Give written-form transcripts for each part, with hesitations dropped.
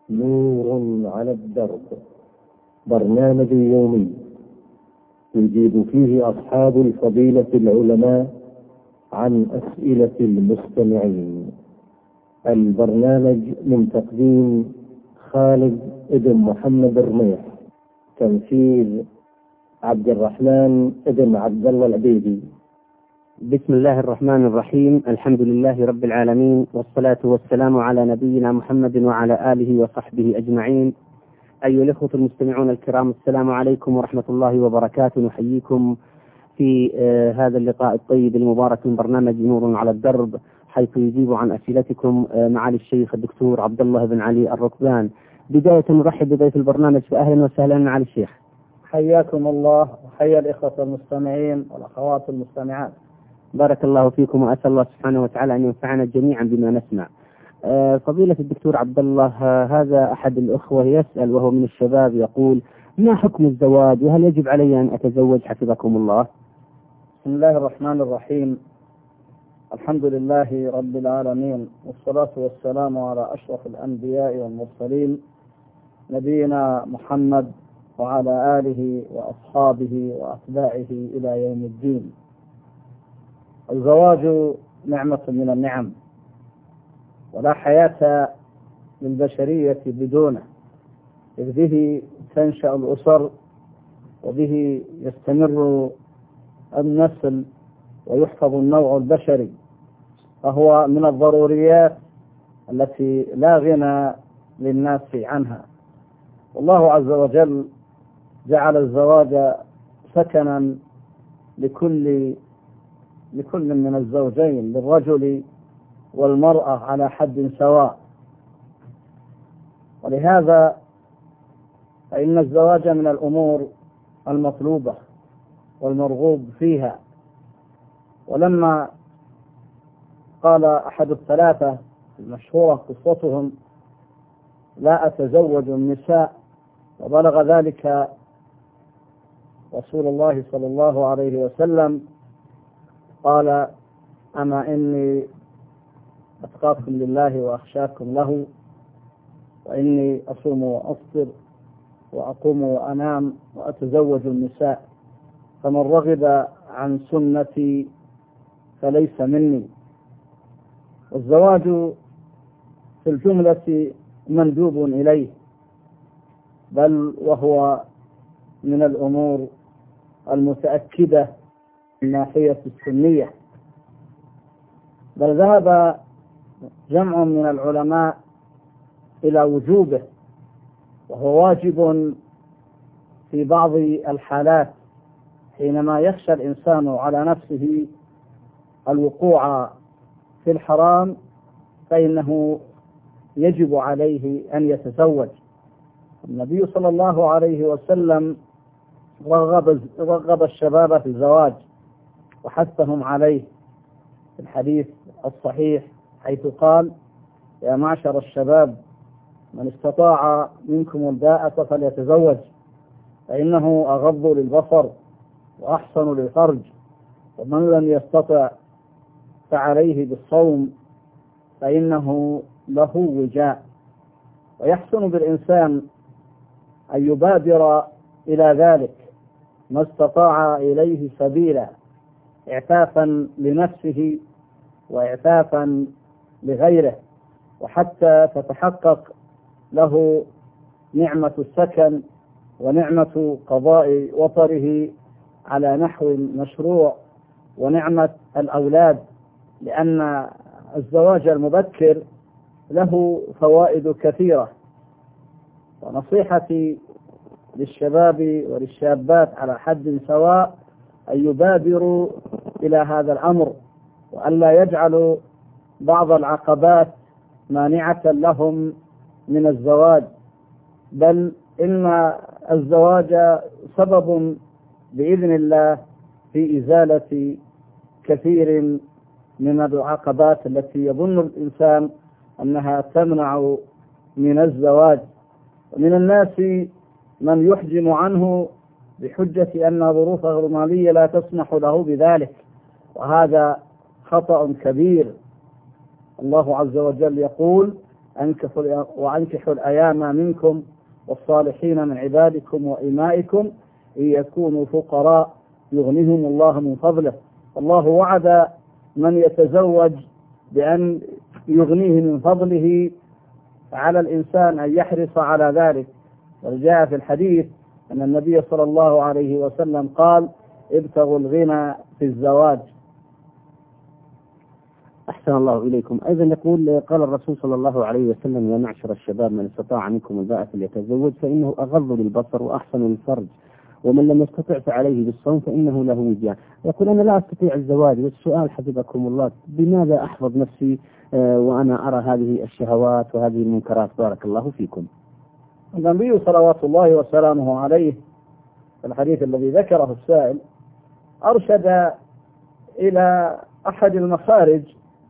نور على الدرب، برنامج يومي يجيب فيه أصحاب الفضيلة العلماء عن أسئلة المستمعين. البرنامج من تقديم خالد ابن محمد الرميح، تمثيل عبد الرحمن ابن عبد الله العبيدي. بسم الله الرحمن الرحيم. الحمد لله رب العالمين، والصلاة والسلام على نبينا محمد وعلى آله وصحبه أجمعين. أيها الأخوة المستمعون الكرام، السلام عليكم ورحمة الله وبركاته. نحييكم في هذا اللقاء الطيب المبارك من برنامج نور على الدرب، حيث يجيب عن أسئلتكم معالي الشيخ الدكتور عبد الله بن علي الركبان. بداية نرحب بضيف البرنامج، فأهلا وسهلا معالي الشيخ. حياكم الله وحيا الإخوة المستمعين والأخوات المستمعات. بارك الله فيكم، وأسأل الله سبحانه وتعالى أن ينفعنا جميعا بما نسمع. فضيلة الدكتور عبد الله، هذا أحد الأخوة يسأل وهو من الشباب، يقول: ما حكم الزواج، وهل يجب علي أن أتزوج حفظكم الله؟ بسم الله الرحمن الرحيم. الحمد لله رب العالمين، والصلاة والسلام على أشرف الأنبياء والمرسلين، نبينا محمد وعلى آله وأصحابه وأتباعه إلى يوم الدين. الزواج نعمة من النعم، ولا حياة للبشرية بدونه، إذ به تنشأ الأسر، وبه يستمر النسل ويحفظ النوع البشري، فهو من الضروريات التي لا غنى للناس عنها. والله عز وجل جعل الزواج سكنا لكل من الزوجين، للرجل والمرأة على حد سواء. ولهذا فإن الزواج من الأمور المطلوبة والمرغوب فيها. ولما قال أحد الثلاثة المشهورة قصتهم: لا أتزوج النساء، وبلغ ذلك رسول الله صلى الله عليه وسلم، قال: أما إني أتقاكم لله وأخشاكم له، وإني أصوم وأفطر وأقوم وأنام وأتزوج النساء، فمن رغب عن سنتي فليس مني. والزواج في الجملة مندوب إليه، بل وهو من الأمور المتأكدة من ناحية السنية. بل ذهب جمع من العلماء إلى وجوبه، وهو واجب في بعض الحالات، حينما يخشى الإنسان على نفسه الوقوع في الحرام، فإنه يجب عليه أن يتزوج. النبي صلى الله عليه وسلم رغب الشباب في الزواج وحثهم عليه في الحديث الصحيح، حيث قال: يا معشر الشباب، من استطاع منكم الباءة فليتزوج، فإنه أغض للبصر وأحسن للفرج، ومن لم يستطع فعليه بالصوم، فإنه له وجاء. ويحسن بالإنسان أن يبادر إلى ذلك ما استطاع إليه سبيلا، إعفافا لنفسه وإعفافا لغيره، وحتى تتحقق له نعمة السكن ونعمة قضاء وطره على نحو مشروع، ونعمة الأولاد، لأن الزواج المبكر له فوائد كثيرة. ونصيحتي للشباب وللشابات على حد سواء أن يبادروا إلى هذا الأمر، وأن لا يجعلوا بعض العقبات مانعة لهم من الزواج، بل إن الزواج سبب بإذن الله في إزالة كثير من العقبات التي يظن الإنسان أنها تمنع من الزواج. ومن الناس من يحجم عنه بحجة أن ظروفه المالية لا تسمح له بذلك، وهذا خطأ كبير. الله عز وجل يقول: وأنكحوا الأيام منكم والصالحين من عبادكم وإمائكم إن يكونوا فقراء يغنيهم الله من فضله. الله وعد من يتزوج بأن يغنيه من فضله، على الإنسان أن يحرص على ذلك. وجاء في الحديث أن النبي صلى الله عليه وسلم قال: ابتغوا الغنى في الزواج. أحسن الله إليكم. أيضا يقول: قال الرسول صلى الله عليه وسلم: يا معشر الشباب من استطاع منكم الباءة فليتزوج فإنه أغض للبصر وأحسن للفرج، ومن لم يستطع فعليه بالصوم فإنه له وجاء. يقول: أنا لا أستطيع الزواج، والسؤال حفظكم الله: بماذا أحفظ نفسي وأنا أرى هذه الشهوات وهذه المنكرات؟ بارك الله فيكم. النبي صلوات الله وسلامه عليه في الحديث الذي ذكره السائل أرشد إلى أحد المخارج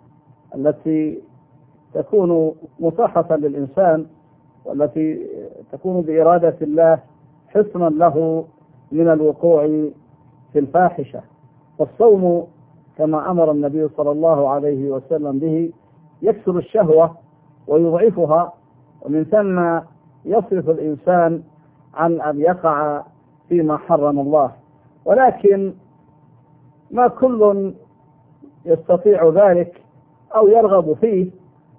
التي تكون مصاحة للإنسان، والتي تكون بإرادة الله حصنا له من الوقوع في الفاحشة. والصوم كما أمر النبي صلى الله عليه وسلم به يكسر الشهوة ويضعفها، ومن ثم يصرف الإنسان عن أن يقع فيما حرم الله. ولكن ما كل يستطيع ذلك أو يرغب فيه،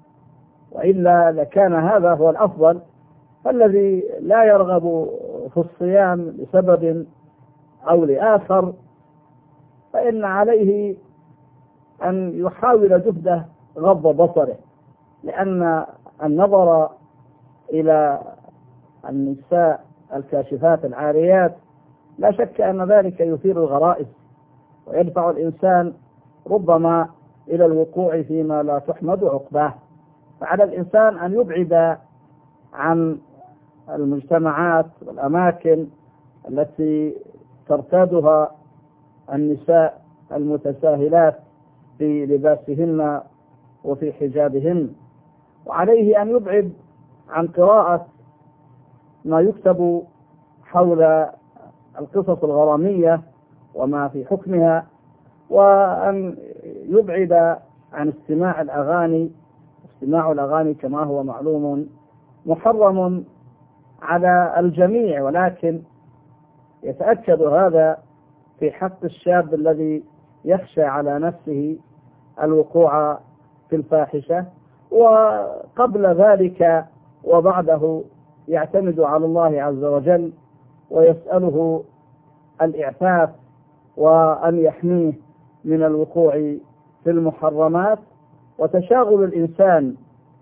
وإلا لكان هذا هو الأفضل. فالذي لا يرغب في الصيام لسبب أو لآخر فإن عليه أن يحاول جهده غض بصره، لأن النظر إلى النساء الكاشفات العاريات لا شك أن ذلك يثير الغرائز ويدفع الإنسان ربما إلى الوقوع فيما لا تحمد عقباه. فعلى الإنسان أن يبعد عن المجتمعات والأماكن التي ترتادها النساء المتساهلات في لباسهن وفي حجابهن، وعليه أن يبعد عن قراءة ما يكتب حول القصص الغرامية وما في حكمها، وأن يبعد عن استماع الأغاني. استماع الأغاني كما هو معلوم محرم على الجميع، ولكن يتأكد هذا في حق الشاب الذي يخشى على نفسه الوقوع في الفاحشة، وقبل ذلك وبعده يعتمد على الله عز وجل ويسأله الإعفاف وأن يحميه من الوقوع في المحرمات. وتشاغل الإنسان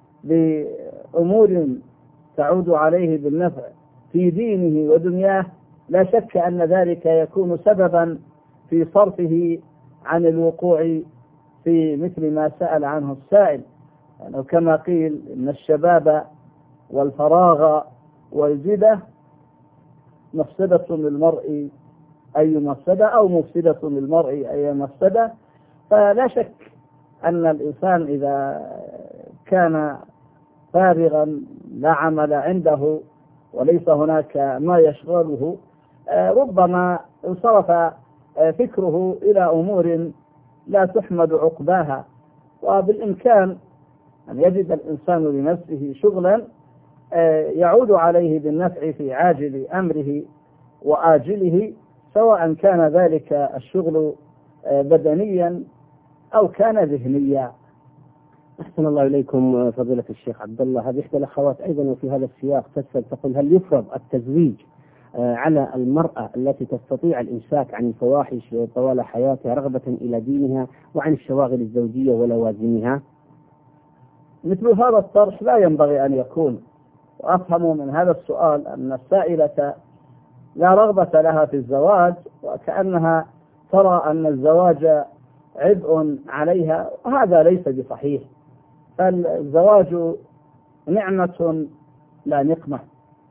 بأمور تعود عليه بالنفع في دينه ودنياه لا شك أن ذلك يكون سببا في صرفه عن الوقوع في مثل ما سأل عنه السائل. يعني كما قيل: إن الشباب والفراغ والجدة مفسدة للمرء أي مفسدة، أو مفسدة للمرء أي مفسدة. فلا شك أن الإنسان إذا كان فارغا لا عمل عنده وليس هناك ما يشغله، ربما انصرف فكره إلى أمور لا تحمد عقباها. وبالإمكان أن يجد الإنسان لنفسه شغلا يعود عليه بالنفع في عاجل أمره وآجله، سواء كان ذلك الشغل بدنيا أو كان ذهنيا. أحسن الله إليكم فضيلة الشيخ عبد الله. هذه إحدى الأخوات أيضا وفي هذا السياق تسأل تقول: هل يفرض التزويج على المرأة التي تستطيع الإمساك عن الفواحش طوال حياتها رغبة إلى دينها وعن الشواغل الزوجية ولوازمها؟ مثل هذا الطرح لا ينبغي أن يكون. وأفهم من هذا السؤال أن السائلة لا رغبة لها في الزواج، وكأنها ترى أن الزواج عبء عليها، وهذا ليس بصحيح. فالزواج نعمة لا نقمة،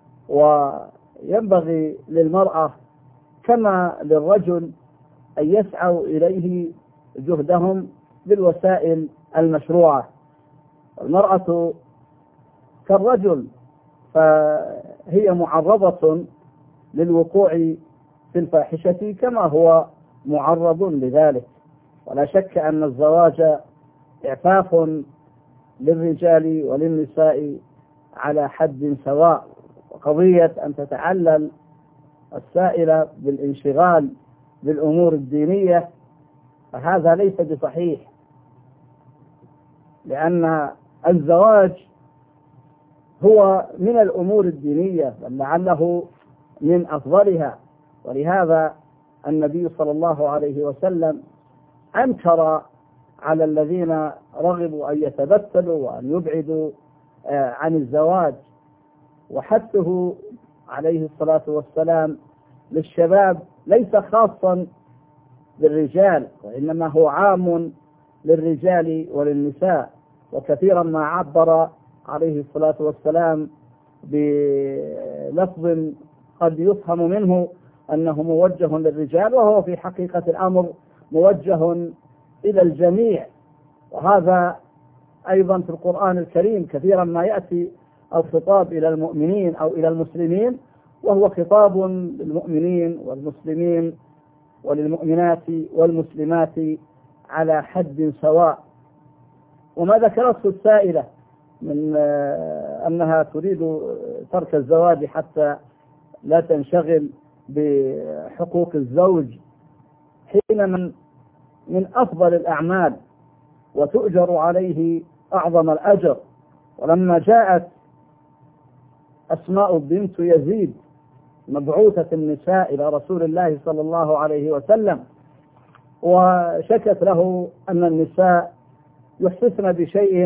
وينبغي للمرأة كما للرجل أن يسعوا إليه جهدهم بالوسائل المشروعة. المرأة كالرجل، فهي معرضة للوقوع في الفاحشة كما هو معرض لذلك. ولا شك أن الزواج إعفاف للرجال وللنساء على حد سواء. وقضية أن تتعلل السائلة بالانشغال بالأمور الدينية فهذا ليس بصحيح، لأن الزواج هو من الأمور الدينية بل لعله من أفضلها. ولهذا النبي صلى الله عليه وسلم أنكر على الذين رغبوا أن يتبتلوا وأن يبعدوا عن الزواج، وحثه عليه الصلاة والسلام للشباب ليس خاصا بالرجال وإنما هو عام للرجال وللنساء. وكثيرا ما عبر عليه الصلاة والسلام بلفظ قد يفهم منه أنه موجه للرجال وهو في حقيقة الأمر موجه إلى الجميع. وهذا أيضا في القرآن الكريم كثيرا ما يأتي الخطاب إلى المؤمنين أو إلى المسلمين وهو خطاب للمؤمنين والمسلمين وللمؤمنات والمسلمات على حد سواء. وما ذكرته السائلة من أنها تريد ترك الزواج حتى لا تنشغل بحقوق الزوج حين من أفضل الأعمال وتؤجر عليه أعظم الأجر. ولما جاءت أسماء بنت يزيد مبعوثة النساء إلى رسول الله صلى الله عليه وسلم وشكت له أن النساء يحسسن بشيء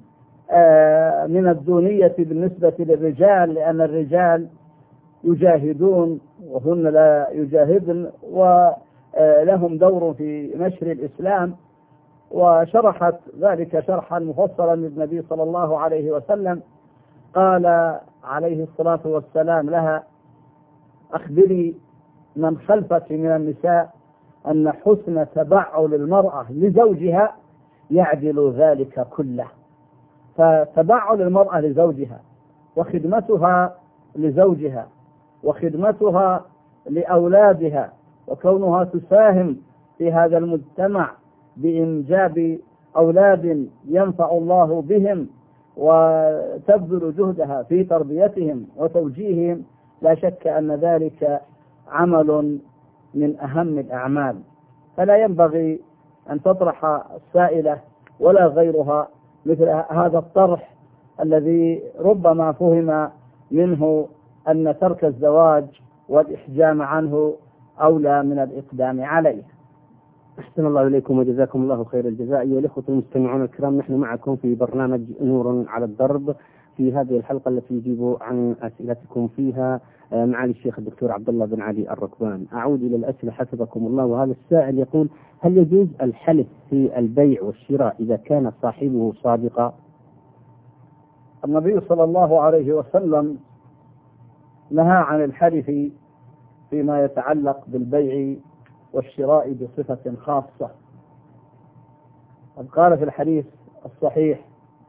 من الدونية بالنسبة للرجال، لأن الرجال يجاهدون وهن لا يجاهدن ولهم دور في نشر الإسلام، وشرحت ذلك شرحا مفصلا للنبي صلى الله عليه وسلم. قال عليه الصلاة والسلام لها: أخبري من خلفك من النساء أن حسن تبعل المرأة لزوجها يعدل ذلك كله. فتبعل المرأة لزوجها وخدمتها لزوجها وخدمتها لأولادها وكونها تساهم في هذا المجتمع بإنجاب أولاد ينفع الله بهم وتبذل جهدها في تربيتهم وتوجيههم، لا شك أن ذلك عمل من أهم الأعمال. فلا ينبغي أن تطرح السائلة ولا غيرها مثل هذا الطرح الذي ربما فهم منه أن ترك الزواج والإحجام عنه أولى من الإقدام عليه. أحسن الله إليكم وجزاكم الله خير الجزاء. أيها الأخوة المستمعون الكرام، نحن معكم في برنامج نور على الدرب في هذه الحلقة التي يجيب عن أسئلتكم فيها معالي الشيخ الدكتور عبد الله بن علي الركبان. أعود إلى الأسئلة حفظكم الله. وهذا السائل يقول: هل يجوز الحلف في البيع والشراء إذا كان صاحبه صادقا؟ النبي صلى الله عليه وسلم نهى عن الحلف فيما يتعلق بالبيع والشراء بصفة خاصة. قد قال في الحديث الصحيح: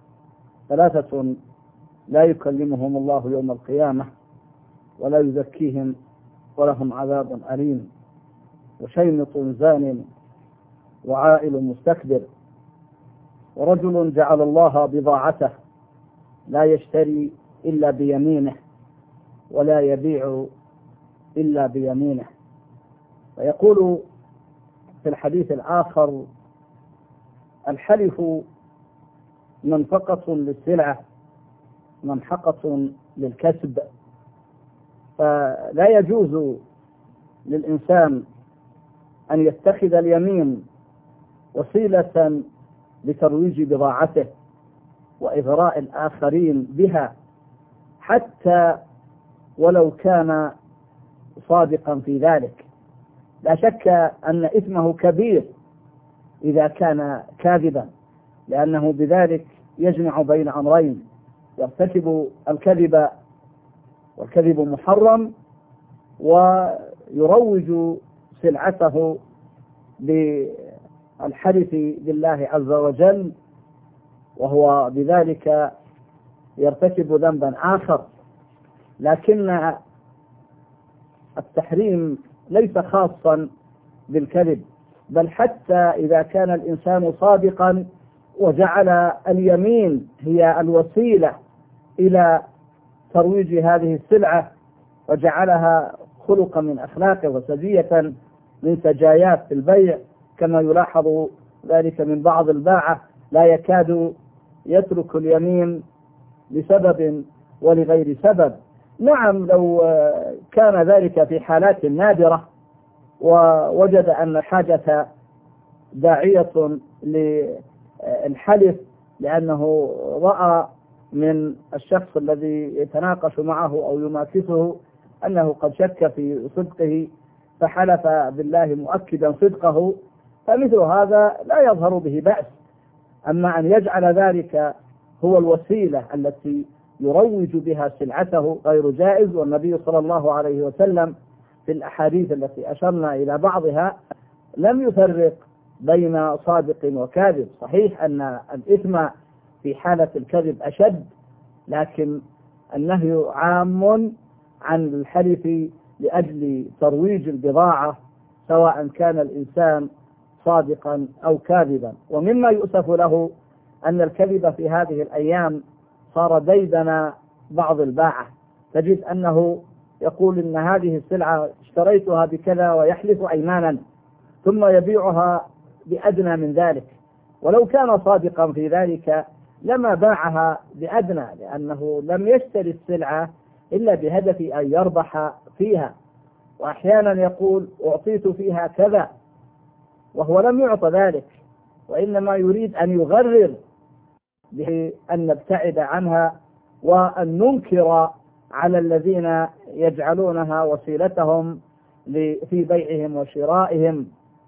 ثلاثة لا يكلمهم الله يوم القيامة ولا يزكيهم ولهم عذاب أليم: وشيمط زان وعائل مستكبر ورجل جعل الله بضاعته لا يشتري إلا بيمينه ولا يبيع إلا بيمينه. ويقول في الحديث الآخر: الحلف منفقة للسلعة ممحقة للكسب. فلا يجوز للإنسان أن يتخذ اليمين وسيلة لترويج بضاعته وإغراء الآخرين بها حتى ولو كان صادقا في ذلك. لا شك أن إثمه كبير إذا كان كاذبا، لأنه بذلك يجمع بين أمرين: يرتكب الكذب والكذب محرم، ويروج سلعته بالحلف بالله عز وجل، وهو بذلك يرتكب ذنبا آخر. لكن التحريم ليس خاصا بالكذب، بل حتى إذا كان الإنسان صادقا وجعل اليمين هي الوسيلة إلى ترويج هذه السلعة، وجعلها خلقا من أخلاقه وسجية من سجايات في البيع، كما يلاحظ ذلك من بعض الباعة لا يكاد يترك اليمين لسبب ولغير سبب. نعم، لو كان ذلك في حالات نادرة ووجد أن الحاجة داعية للحلف لأنه رأى من الشخص الذي يتناقش معه أو يماكسه أنه قد شك في صدقه فحلف بالله مؤكدا صدقه، فمثل هذا لا يظهر به بأس. أما أن يجعل ذلك هو الوسيلة التي يروج بها سلعته غير جائز. والنبي صلى الله عليه وسلم في الأحاديث التي أشرنا إلى بعضها لم يفرق بين صادق وكاذب. صحيح أن الإثم في حالة الكذب أشد، لكن النهي عام عن الحلف لأجل ترويج البضاعة سواء كان الإنسان صادقا أو كاذبا. ومما يؤسف له أن الكذب في هذه الأيام صار ديدن بعض الباعة، تجد أنه يقول إن هذه السلعة اشتريتها بكذا ويحلف أيمانا ثم يبيعها بأدنى من ذلك، ولو كان صادقا في ذلك لما باعها بأدنى، لأنه لم يشتري السلعة إلا بهدف أن يربح فيها. وأحيانا يقول أعطيت فيها كذا وهو لم يعط ذلك، وإنما يريد أن يغرر بأن نبتعد عنها وأن ننكر على الذين يجعلونها وسيلتهم في بيعهم وشرائهم.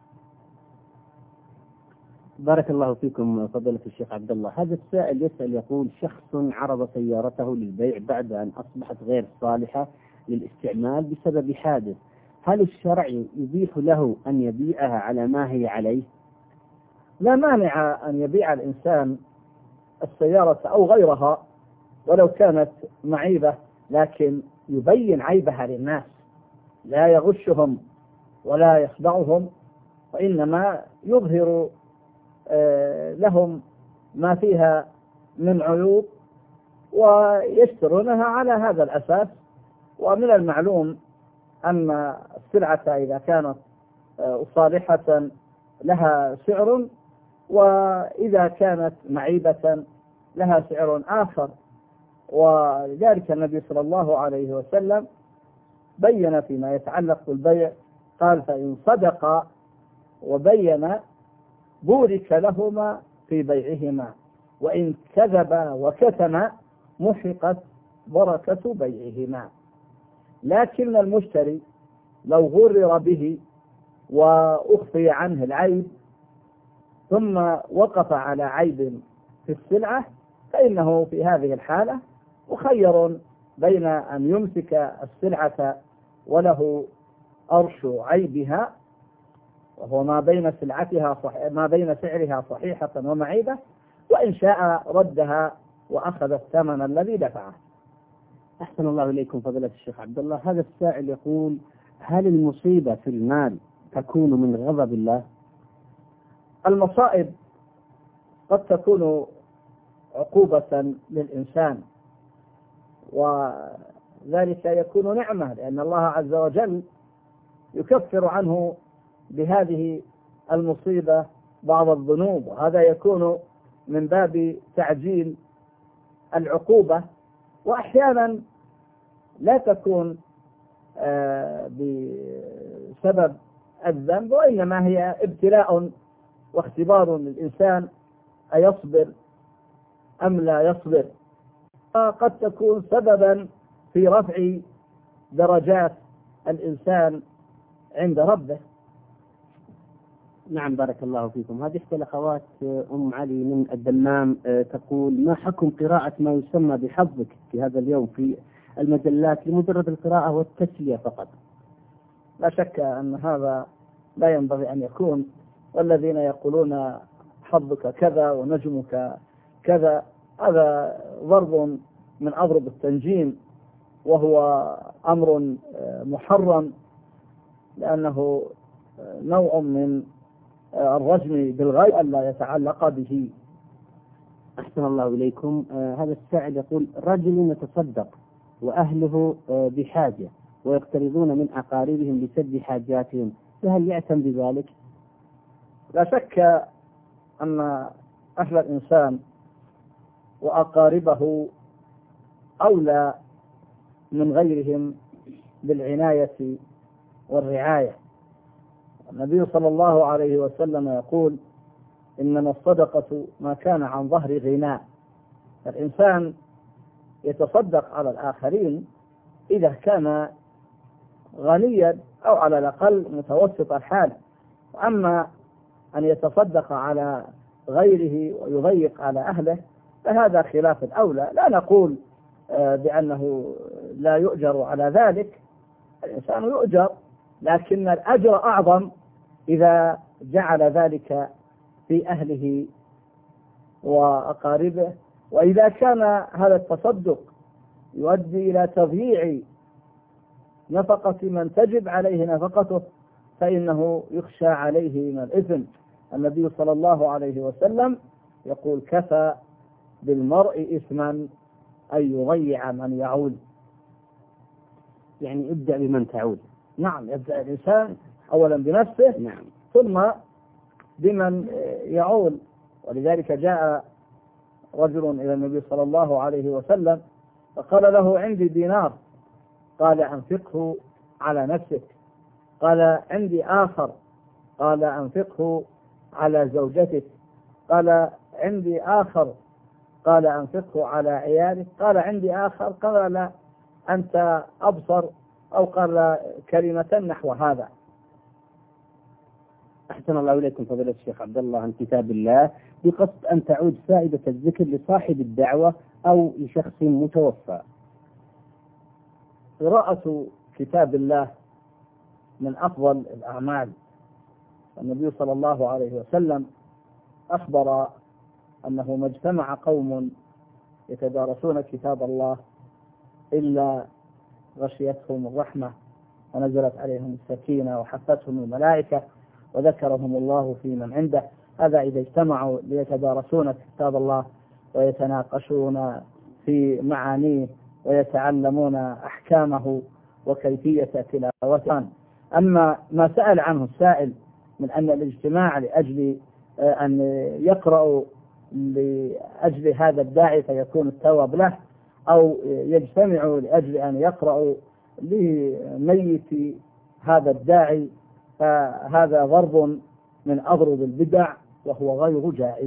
بارك الله فيكم فضيلة الشيخ عبد الله. هذا السائل يسأل يقول: شخص عرض سيارته للبيع بعد أن أصبحت غير صالحة للاستعمال بسبب حادث، هل الشرع يبيح له أن يبيعها على ما هي عليه؟ لا مانع أن يبيع الإنسان السيارة أو غيرها ولو كانت معيبة، لكن يبين عيبها للناس، لا يغشهم ولا يخدعهم، وإنما يظهر لهم ما فيها من عيوب ويشترونها على هذا الأساس. ومن المعلوم أن السلعة إذا كانت صالحة لها سعر، وإذا كانت معيبة لها سعر آخر. ولذلك النبي صلى الله عليه وسلم بين فيما يتعلق بالبيع قال: فإن صدقا وبين بورك لهما في بيعهما، وإن كذبا وكتما محقت بركة بيعهما. لكن المشتري لو غرر به وأخفي عنه العيب ثم وقف على عيب في السلعة فإنه في هذه الحالة مخير بين أن يمسك السلعة وله أرش عيبها، وهو ما بين سعرها صحيحة ومعيبة، وإن شاء ردها وأخذ الثمن الذي دفعه. أحسن الله إليكم فضيلة الشيخ عبد الله. هذا السائل يقول: هل المصيبة في المال تكون من غضب الله؟ المصائب قد تكون عقوبة للإنسان، وذلك يكون نعمة، لأن الله عز وجل يكفر عنه بهذه المصيبة بعض الذنوب، وهذا يكون من باب تعجيل العقوبة. وأحيانا لا تكون بسبب الذنب، وإنما هي ابتلاء واختبار للإنسان أيصبر أم لا يصبر. قد تكون سببا في رفع درجات الإنسان عند ربه. نعم بارك الله فيكم. هذه إحدى الأخوات أم علي من الدمام تقول: ما حكم قراءة ما يسمى بحظك في هذا اليوم في المجلات لمجرد القراءة والتسلية فقط؟ لا شك أن هذا لا ينبغي أن يكون، والذين يقولون حظك كذا ونجمك كذا هذا ضرب من أضرب التنجيم، وهو أمر محرم، لأنه نوع من الرجم بالغيب ألا يتعلق به. أحسن الله إليكم. هذا السائل يقول: رجل يتصدق وأهله بحاجة ويقترضون من أقاربهم لسد حاجاتهم، فهل يأتم بذلك؟ لا شك أن أهل الإنسان وأقاربه أولى من غيرهم بالعناية والرعاية. النبي صلى الله عليه وسلم يقول: إنما الصدقة ما كان عن ظهر غناء. الإنسان يتصدق على الآخرين إذا كان غنيا أو على الأقل متوسط الحال، أما أن يتصدق على غيره ويضيق على أهله فهذا خلاف الأولى. لا نقول بأنه لا يؤجر على ذلك، الإنسان يؤجر، لكن الأجر أعظم إذا جعل ذلك في أهله وأقاربه. وإذا كان هذا التصدق يؤدي إلى تضييع نفقة من تجب عليه نفقته فإنه يخشى عليه من الإثم. النبي صلى الله عليه وسلم يقول: كفى بالمرء إثما أن يضيع من يعول. يعني ابدأ بمن تعول. نعم، يبدأ الإنسان أولا بنفسه، نعم، ثم بمن يعول. ولذلك جاء رجل إلى النبي صلى الله عليه وسلم فقال له: عندي دينار. قال: أنفقه على نفسك. قال: عندي آخر. قال: أنفقه على زوجتك. قال: عندي آخر. قال: أنفقه على عيالك. قال: عندي آخر. قال: لا، أنت أبصر، أو قال كلمة نحو هذا. أحسن الله إليكم فضيلة الشيخ عبد الله عن كتاب الله، بقصد أن تعود فائدة الذكر لصاحب الدعوة أو لشخص متوفى. قراءة كتاب الله من أفضل الأعمال. النبي صلى الله عليه وسلم أخبر أنه ما اجتمع قوم يتدارسون كتاب الله إلا غشيتهم الرحمة ونزلت عليهم السكينة وحفتهم الملائكة وذكرهم الله في من عنده. هذا إذا اجتمعوا ليتدارسون كتاب الله ويتناقشون في معانيه ويتعلمون أحكامه وكيفية تلاوته. أما ما سأل عنه السائل من أن الاجتماع لأجل أن يقرأوا لأجل هذا الداعي فيكون الثواب له، أو يجتمعوا لأجل أن يقرأوا لميت هذا الداعي، فهذا ضرب من أضرب البدع وهو غير جائز.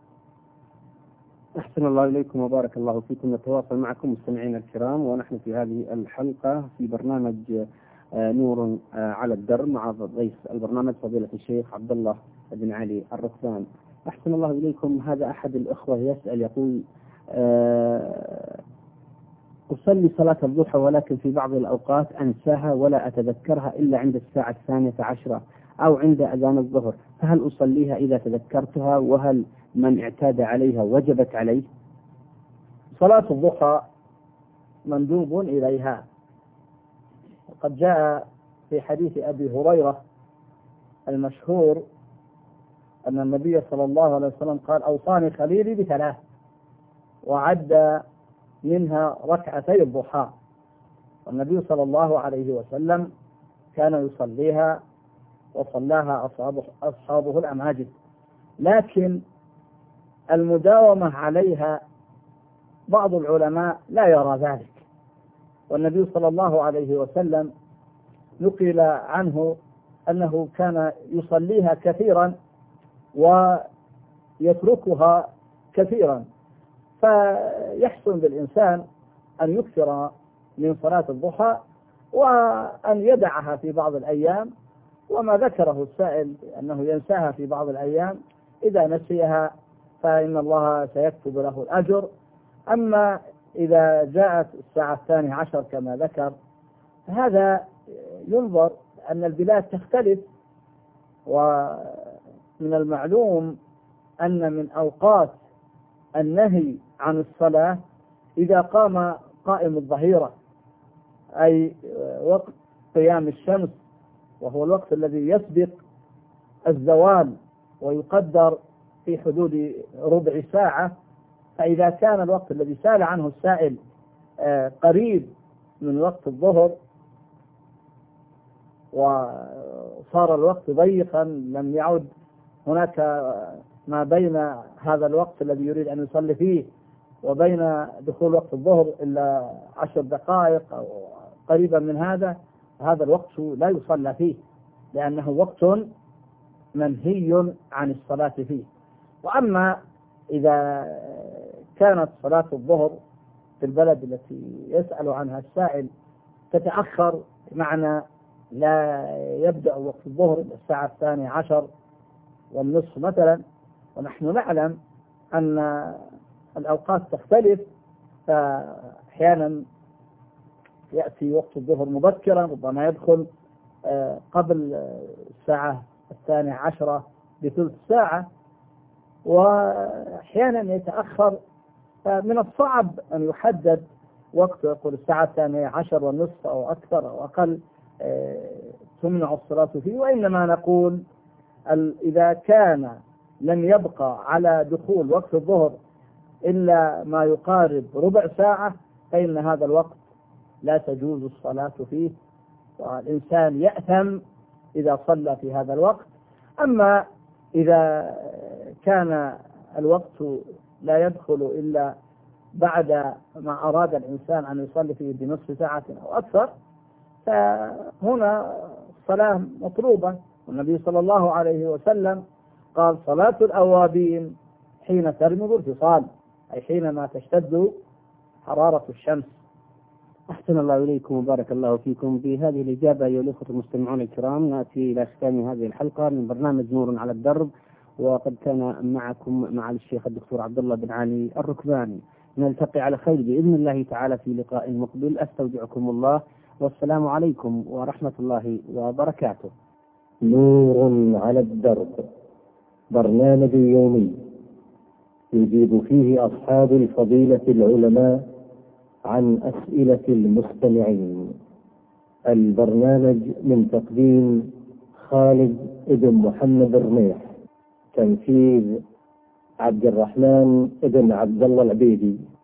أحسن الله إليكم وبارك الله فيكم. نتواصل معكم مستمعينا الكرام، ونحن في هذه الحلقة في برنامج نور على الدرب مع ضيف البرنامج فضيلة الشيخ عبد الله بن علي الركبان. أحسن الله إليكم. هذا أحد الأخوة يسأل يقول: أصلي صلاة الضحى ولكن في بعض الأوقات أنساها ولا أتذكرها إلا عند الساعة 12 أو عند أذان الظهر، فهل أصليها إذا تذكرتها؟ وهل من اعتاد عليها وجبت عليه؟ صلاة الضحى مندوب إليها، وقد جاء في حديث أبي هريرة المشهور أن النبي صلى الله عليه وسلم قال: أوصاني خليلي بثلاث، وعد منها ركعتي الضحى. والنبي صلى الله عليه وسلم كان يصليها وصلاها أصحابه الأماجد، لكن المداومة عليها بعض العلماء لا يرى ذلك. والنبي صلى الله عليه وسلم نقل عنه أنه كان يصليها كثيرا ويتركها كثيرا، فيحسن بالإنسان أن يكثر من صلاة الضحى وأن يدعها في بعض الأيام. وما ذكره السائل أنه ينساها في بعض الأيام، إذا نسيها فإن الله سيكتب له الأجر. أما إذا جاءت الساعة 12 كما ذكر، هذا ينظر أن البلاد تختلف، ومن المعلوم أن من أوقات النهي عن الصلاة إذا قام قائم الظهيرة، أي وقت قيام الشمس، وهو الوقت الذي يسبق الزوال ويقدر في حدود ربع ساعة، فإذا كان الوقت الذي سأل عنه السائل قريب من وقت الظهر وصار الوقت ضيقا، لم يعد هناك ما بين هذا الوقت الذي يريد أن يصلي فيه وبين دخول وقت الظهر إلا 10 دقائق أو قريبا من هذا الوقت لا يصلى فيه، لأنه وقت منهي عن الصلاة فيه. وأما إذا كانت صلاة الظهر في البلد التي يسأل عنها السائل تتأخر، بمعنى لا يبدأ وقت الظهر إلى الساعة 12:30 مثلا، ونحن نعلم أن الأوقات تختلف، فأحيانا يأتي وقت الظهر مبكرا، ربما يدخل قبل الساعة 12:10 بثلث ساعة، وأحيانا يتأخر. فمن الصعب أن يحدد وقت، يقول الساعة 12:30 أو أكثر أو أقل تمنع الصلاة فيه. وإنما نقول إذا كان لم يبقى على دخول وقت الظهر إلا ما يقارب ربع ساعة، فإن هذا الوقت لا تجوز الصلاة فيه، والإنسان يأثم إذا صلى في هذا الوقت. أما إذا كان الوقت لا يدخل إلا بعد ما أراد الإنسان أن يصلي فيه بنصف ساعة أو أكثر، فهنا الصلاة مطلوبة. والنبي صلى الله عليه وسلم قال: صلاة الأوابين حين ترمض الفصال، أي حينما تشتد حرارة الشمس. أحسن الله إليكم وبارك الله فيكم. بهذه الإجابة أيها الأخوة المستمعون الكرام نأتي إلى ختام هذه الحلقة من برنامج نور على الدرب، وقد كان معكم مع الشيخ الدكتور عبد الله بن علي الركباني. نلتقي على خير بإذن الله تعالى في لقاء مقبل. أستودعكم الله، والسلام عليكم ورحمة الله وبركاته. نور على الدرب، برنامج يومي يجيب فيه أصحاب الفضيلة العلماء عن أسئلة المستمعين. البرنامج من تقديم خالد بن محمد الرميح، تنفيذ عبد الرحمن بن عبد الله العبيدي.